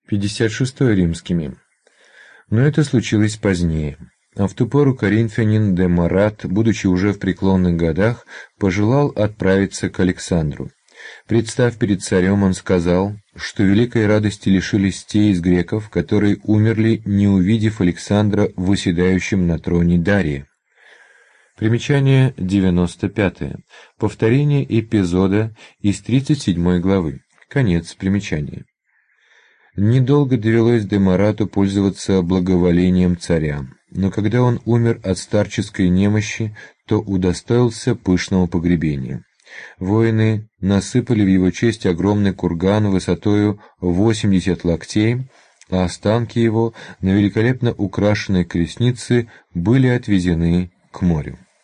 56 римскими. Но это случилось позднее. А в ту пору коринфянин Демарат, будучи уже в преклонных годах, пожелал отправиться к Александру. Представ перед царем, он сказал, что великой радости лишились те из греков, которые умерли, не увидев Александра восседающим на троне Дария. Примечание 95. Повторение эпизода из 37 главы. Конец примечания. Недолго довелось Демарату пользоваться благоволением царя, но когда он умер от старческой немощи, то удостоился пышного погребения. Воины насыпали в его честь огромный курган высотою 80 локтей, а останки его на великолепно украшенной колеснице были отвезены к морю.